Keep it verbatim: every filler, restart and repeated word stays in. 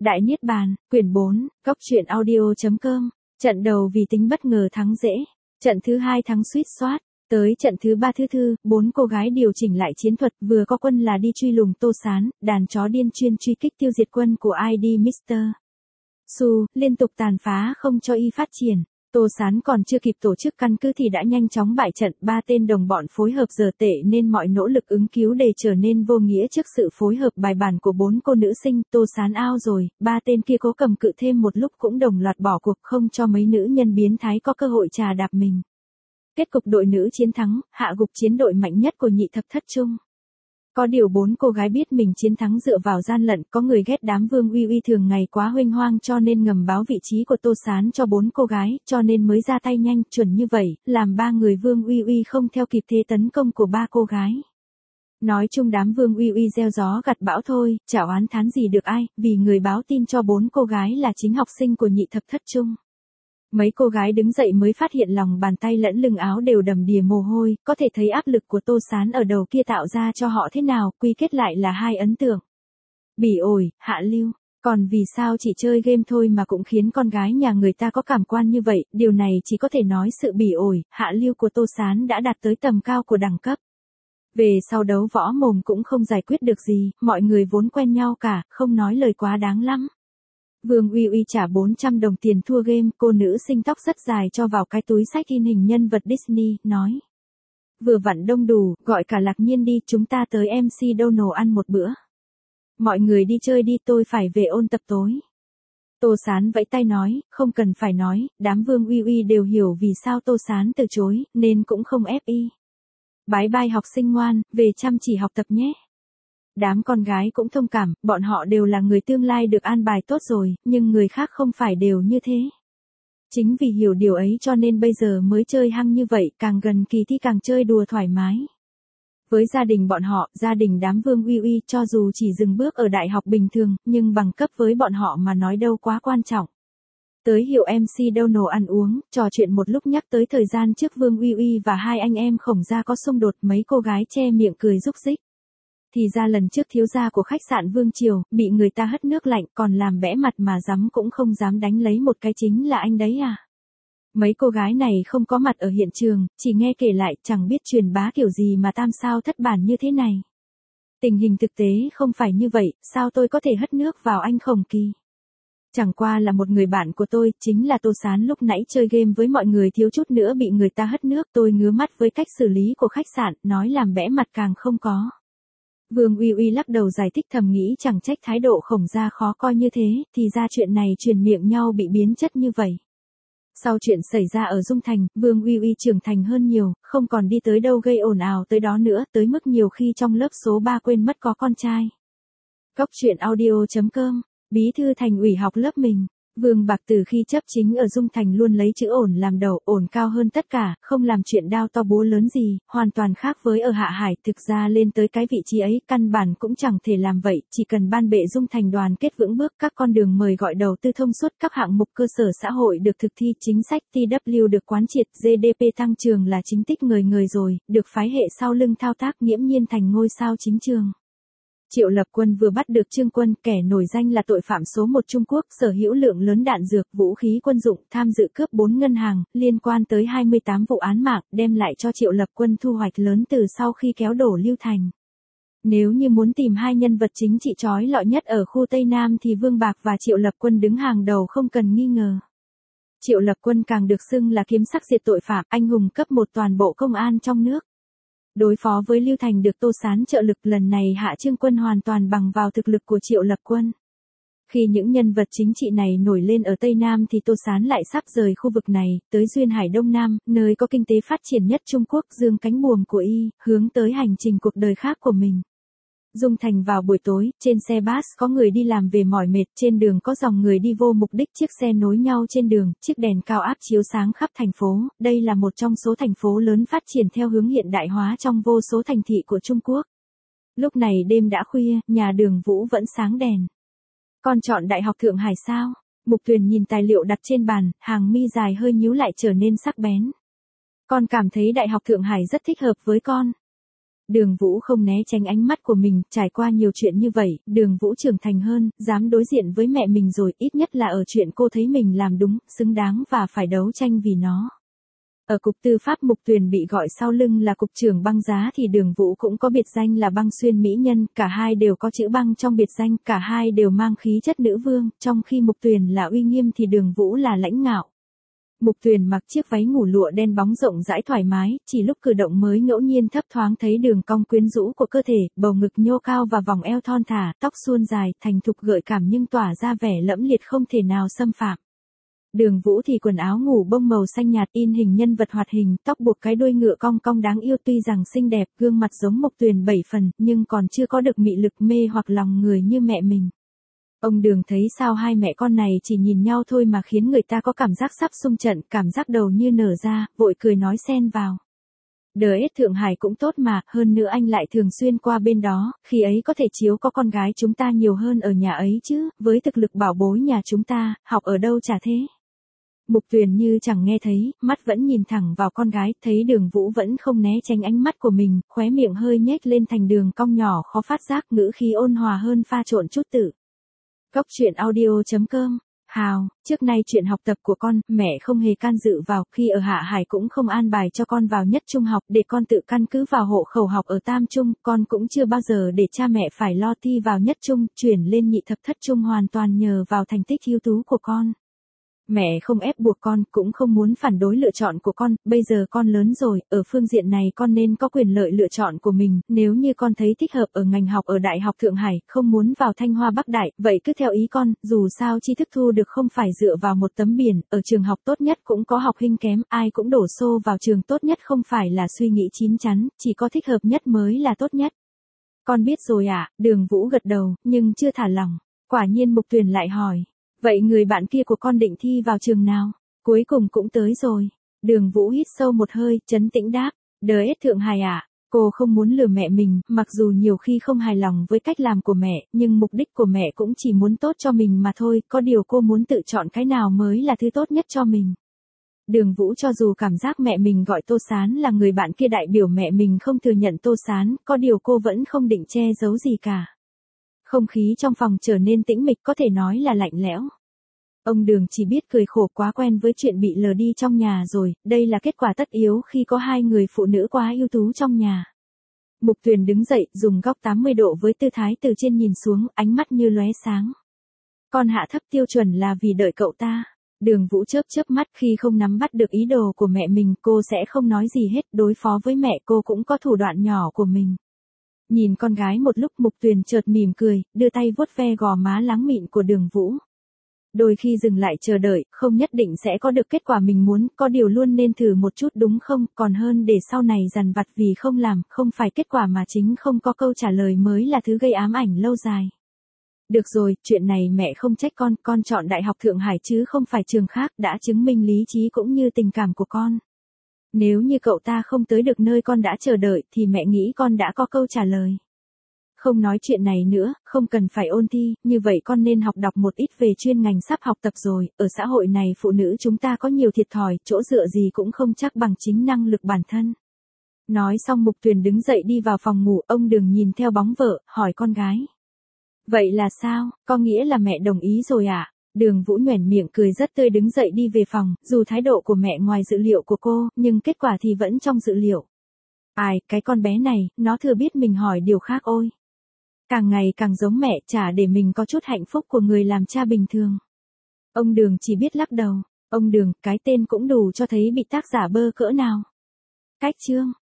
Đại Niết Bàn, quyển bốn, góc truyện audio.com, trận đầu vì tính bất ngờ thắng dễ, trận thứ hai thắng suýt soát, tới trận thứ ba thứ thư, bốn cô gái điều chỉnh lại chiến thuật, vừa có quân là đi truy lùng Tô Sán, đàn chó điên chuyên truy kích tiêu diệt quân của i đê mít-tơ Su, liên tục tàn phá không cho y phát triển. Tô Sán còn chưa kịp tổ chức căn cứ thì đã nhanh chóng bại trận, ba tên đồng bọn phối hợp giờ tệ nên mọi nỗ lực ứng cứu đều trở nên vô nghĩa trước sự phối hợp bài bản của bốn cô nữ sinh. Tô Sán ao rồi, ba tên kia cố cầm cự thêm một lúc cũng đồng loạt bỏ cuộc, không cho mấy nữ nhân biến thái có cơ hội trà đạp mình. Kết cục đội nữ chiến thắng, hạ gục chiến đội mạnh nhất của nhị thập thất trung. Có điều bốn cô gái biết mình chiến thắng dựa vào gian lận, có người ghét đám Vương Uy Uy thường ngày quá huênh hoang cho nên ngầm báo vị trí của Tô Sán cho bốn cô gái, cho nên mới ra tay nhanh, chuẩn như vậy, làm ba người Vương Uy Uy không theo kịp thế tấn công của ba cô gái. Nói chung đám Vương Uy Uy gieo gió gặt bão thôi, chả oán thán gì được ai, vì người báo tin cho bốn cô gái là chính học sinh của nhị thập thất trung. Mấy cô gái đứng dậy mới phát hiện lòng bàn tay lẫn lưng áo đều đầm đìa mồ hôi, có thể thấy áp lực của Tô Sán ở đầu kia tạo ra cho họ thế nào, quy kết lại là hai ấn tượng. Bỉ ổi, hạ lưu, còn vì sao chỉ chơi game thôi mà cũng khiến con gái nhà người ta có cảm quan như vậy, điều này chỉ có thể nói sự bỉ ổi, hạ lưu của Tô Sán đã đạt tới tầm cao của đẳng cấp. Về sau đấu võ mồm cũng không giải quyết được gì, mọi người vốn quen nhau cả, không nói lời quá đáng lắm. Vương Uy Uy trả bốn trăm đồng tiền thua game, cô nữ sinh tóc rất dài cho vào cái túi xách in hình nhân vật Disney, nói. Vừa vặn đông đủ, gọi cả Lạc Nhiên đi, chúng ta tới em xê Donald ăn một bữa. Mọi người đi chơi đi, tôi phải về ôn tập tối. Tô Sán vẫy tay nói, không cần phải nói, đám Vương Uy Uy đều hiểu vì sao Tô Sán từ chối, nên cũng không ép y. Bái bai học sinh ngoan, về chăm chỉ học tập nhé. Đám con gái cũng thông cảm, bọn họ đều là người tương lai được an bài tốt rồi, nhưng người khác không phải đều như thế. Chính vì hiểu điều ấy cho nên bây giờ mới chơi hăng như vậy, càng gần kỳ thi càng chơi đùa thoải mái. Với gia đình bọn họ, gia đình đám Vương Uy Uy cho dù chỉ dừng bước ở đại học bình thường, nhưng bằng cấp với bọn họ mà nói đâu quá quan trọng. Tới hiệu em xê Donald ăn uống, trò chuyện một lúc nhắc tới thời gian trước Vương Uy Uy và hai anh em Khổng Gia có xung đột, mấy cô gái che miệng cười rúc rích. Thì ra lần trước thiếu gia của khách sạn Vương Triều, bị người ta hất nước lạnh còn làm bẽ mặt mà dám cũng không dám đánh lấy một cái chính là anh đấy à. Mấy cô gái này không có mặt ở hiện trường, chỉ nghe kể lại, chẳng biết truyền bá kiểu gì mà tam sao thất bản như thế này. Tình hình thực tế không phải như vậy, sao tôi có thể hất nước vào anh Khổng Kỳ. Chẳng qua là một người bạn của tôi, chính là Tô Sán lúc nãy chơi game với mọi người thiếu chút nữa bị người ta hất nước, tôi ngứa mắt với cách xử lý của khách sạn, nói làm bẽ mặt càng không có. Vương Uy Uy lắc đầu giải thích thầm nghĩ chẳng trách thái độ Khổng Gia khó coi như thế, thì ra chuyện này truyền miệng nhau bị biến chất như vậy. Sau chuyện xảy ra ở Dung Thành, Vương Uy Uy trưởng thành hơn nhiều, không còn đi tới đâu gây ồn ào tới đó nữa, tới mức nhiều khi trong lớp số ba quên mất có con trai. Góc truyện audio.com, bí thư thành ủy học lớp mình. Vương Bạc từ khi chấp chính ở Dung Thành luôn lấy chữ ổn làm đầu, ổn cao hơn tất cả, không làm chuyện đao to búa lớn gì, hoàn toàn khác với ở Hạ Hải. Thực ra lên tới cái vị trí ấy, căn bản cũng chẳng thể làm vậy, chỉ cần ban bệ Dung Thành đoàn kết vững bước, các con đường mời gọi đầu tư thông suốt, các hạng mục cơ sở xã hội được thực thi, chính sách tê vê được quán triệt, giê đê pê tăng trưởng là chính tích người người rồi, được phái hệ sau lưng thao tác, nghiễm nhiên thành ngôi sao chính trường. Triệu Lập Quân vừa bắt được Trương Quân, kẻ nổi danh là tội phạm số một Trung Quốc, sở hữu lượng lớn đạn dược, vũ khí quân dụng, tham dự cướp bốn ngân hàng, liên quan tới hai mươi tám vụ án mạng, đem lại cho Triệu Lập Quân thu hoạch lớn từ sau khi kéo đổ Lưu Thành. Nếu như muốn tìm hai nhân vật chính trị chói lọi nhất ở khu Tây Nam thì Vương Bạc và Triệu Lập Quân đứng hàng đầu không cần nghi ngờ. Triệu Lập Quân càng được xưng là kiếm sắc diệt tội phạm, anh hùng cấp một toàn bộ công an trong nước. Đối phó với Lưu Thành được Tô Sán trợ lực, lần này hạ Trương Quân hoàn toàn bằng vào thực lực của Triệu Lập Quân. Khi những nhân vật chính trị này nổi lên ở Tây Nam thì Tô Sán lại sắp rời khu vực này, tới Duyên Hải Đông Nam, nơi có kinh tế phát triển nhất Trung Quốc, dương cánh buồm của y, hướng tới hành trình cuộc đời khác của mình. Dung Thành vào buổi tối, trên xe bus có người đi làm về mỏi mệt, trên đường có dòng người đi vô mục đích, chiếc xe nối nhau trên đường, chiếc đèn cao áp chiếu sáng khắp thành phố, đây là một trong số thành phố lớn phát triển theo hướng hiện đại hóa trong vô số thành thị của Trung Quốc. Lúc này đêm đã khuya, nhà Đường Vũ vẫn sáng đèn. Con chọn Đại học Thượng Hải sao? Mục Tuyền nhìn tài liệu đặt trên bàn, hàng mi dài hơi nhíu lại trở nên sắc bén. Con cảm thấy Đại học Thượng Hải rất thích hợp với con. Đường Vũ không né tránh ánh mắt của mình, trải qua nhiều chuyện như vậy, Đường Vũ trưởng thành hơn, dám đối diện với mẹ mình rồi, ít nhất là ở chuyện cô thấy mình làm đúng, xứng đáng và phải đấu tranh vì nó. Ở cục tư pháp Mục Tuyền bị gọi sau lưng là cục trưởng băng giá thì Đường Vũ cũng có biệt danh là băng xuyên mỹ nhân, cả hai đều có chữ băng trong biệt danh, cả hai đều mang khí chất nữ vương, trong khi Mục Tuyền là uy nghiêm thì Đường Vũ là lãnh ngạo. Mục Tuyền mặc chiếc váy ngủ lụa đen bóng rộng rãi thoải mái, chỉ lúc cử động mới ngẫu nhiên thấp thoáng thấy đường cong quyến rũ của cơ thể, bầu ngực nhô cao và vòng eo thon thả, tóc suôn dài, thành thục gợi cảm nhưng tỏa ra vẻ lẫm liệt không thể nào xâm phạm. Đường Vũ thì quần áo ngủ bông màu xanh nhạt in hình nhân vật hoạt hình, tóc buộc cái đuôi ngựa cong cong đáng yêu, tuy rằng xinh đẹp, gương mặt giống Mục Tuyền bảy phần, nhưng còn chưa có được mị lực mê hoặc lòng người như mẹ mình. Ông Đường thấy sao hai mẹ con này chỉ nhìn nhau thôi mà khiến người ta có cảm giác sắp xung trận, cảm giác đầu như nở ra, vội cười nói xen vào. Đờ ết Thượng Hải cũng tốt mà, hơn nữa anh lại thường xuyên qua bên đó, khi ấy có thể chiếu có con gái chúng ta nhiều hơn ở nhà ấy chứ, với thực lực bảo bối nhà chúng ta, học ở đâu chả thế. Mục Tuyền như chẳng nghe thấy, mắt vẫn nhìn thẳng vào con gái, thấy Đường Vũ vẫn không né tránh ánh mắt của mình, khóe miệng hơi nhếch lên thành đường cong nhỏ khó phát giác, ngữ khí ôn hòa hơn pha trộn chút tự. Cốc truyện audio chấm com. Hào, trước nay chuyện học tập của con, mẹ không hề can dự vào, khi ở Hạ Hải cũng không an bài cho con vào nhất trung học để con tự căn cứ vào hộ khẩu học ở tam trung, con cũng chưa bao giờ để cha mẹ phải lo thi vào nhất trung, chuyển lên nhị thập thất trung hoàn toàn nhờ vào thành tích ưu tú của con. Mẹ không ép buộc con, cũng không muốn phản đối lựa chọn của con, bây giờ con lớn rồi, ở phương diện này con nên có quyền lợi lựa chọn của mình, nếu như con thấy thích hợp ở ngành học ở Đại học Thượng Hải, không muốn vào Thanh Hoa Bắc Đại, vậy cứ theo ý con, dù sao tri thức thu được không phải dựa vào một tấm biển, ở trường học tốt nhất cũng có học hình kém, ai cũng đổ xô vào trường tốt nhất không phải là suy nghĩ chín chắn, chỉ có thích hợp nhất mới là tốt nhất. Con biết rồi ạ, à? Đường Vũ gật đầu, nhưng chưa thả lỏng, quả nhiên Mục Tuyền lại hỏi. Vậy người bạn kia của con định thi vào trường nào? Cuối cùng cũng tới rồi. Đường Vũ hít sâu một hơi, trấn tĩnh đáp. Đờ ết Thượng Hải ạ. À? Cô không muốn lừa mẹ mình, mặc dù nhiều khi không hài lòng với cách làm của mẹ, nhưng mục đích của mẹ cũng chỉ muốn tốt cho mình mà thôi, có điều cô muốn tự chọn cái nào mới là thứ tốt nhất cho mình. Đường Vũ cho dù cảm giác mẹ mình gọi Tô Sán là người bạn kia đại biểu mẹ mình không thừa nhận Tô Sán, có điều cô vẫn không định che giấu gì cả. Không khí trong phòng trở nên tĩnh mịch, có thể nói là lạnh lẽo. Ông Đường chỉ biết cười khổ, quá quen với chuyện bị lờ đi trong nhà rồi, đây là kết quả tất yếu khi có hai người phụ nữ quá ưu tú trong nhà. Mục Tuyền đứng dậy, dùng góc tám mươi độ với tư thái từ trên nhìn xuống, ánh mắt như lóe sáng. Con hạ thấp tiêu chuẩn là vì đợi cậu ta. Đường Vũ chớp chớp mắt, khi không nắm bắt được ý đồ của mẹ mình, cô sẽ không nói gì hết, đối phó với mẹ cô cũng có thủ đoạn nhỏ của mình. Nhìn con gái một lúc, Mục Tuyền chợt mỉm cười, đưa tay vuốt ve gò má láng mịn của Đường Vũ. Đôi khi dừng lại chờ đợi, không nhất định sẽ có được kết quả mình muốn, có điều luôn nên thử một chút đúng không, còn hơn để sau này dằn vặt vì không làm, không phải kết quả mà chính không có câu trả lời mới là thứ gây ám ảnh lâu dài. Được rồi, chuyện này mẹ không trách con, con chọn Đại học Thượng Hải chứ không phải trường khác, đã chứng minh lý trí cũng như tình cảm của con. Nếu như cậu ta không tới được nơi con đã chờ đợi thì mẹ nghĩ con đã có câu trả lời. Không nói chuyện này nữa, không cần phải ôn thi, như vậy con nên học đọc một ít về chuyên ngành sắp học tập rồi, ở xã hội này phụ nữ chúng ta có nhiều thiệt thòi, chỗ dựa gì cũng không chắc bằng chính năng lực bản thân. Nói xong Mục Tuyền đứng dậy đi vào phòng ngủ, ông Đường nhìn theo bóng vợ, hỏi con gái. Vậy là sao, có nghĩa là mẹ đồng ý rồi à? Đường Vũ nhoẻn miệng cười rất tươi đứng dậy đi về phòng, dù thái độ của mẹ ngoài dự liệu của cô, nhưng kết quả thì vẫn trong dự liệu. Ai, cái con bé này, nó thừa biết mình hỏi điều khác ôi. Càng ngày càng giống mẹ, chả để mình có chút hạnh phúc của người làm cha bình thường. Ông Đường chỉ biết lắc đầu. Ông Đường, cái tên cũng đủ cho thấy bị tác giả bơ cỡ nào. Cách chương.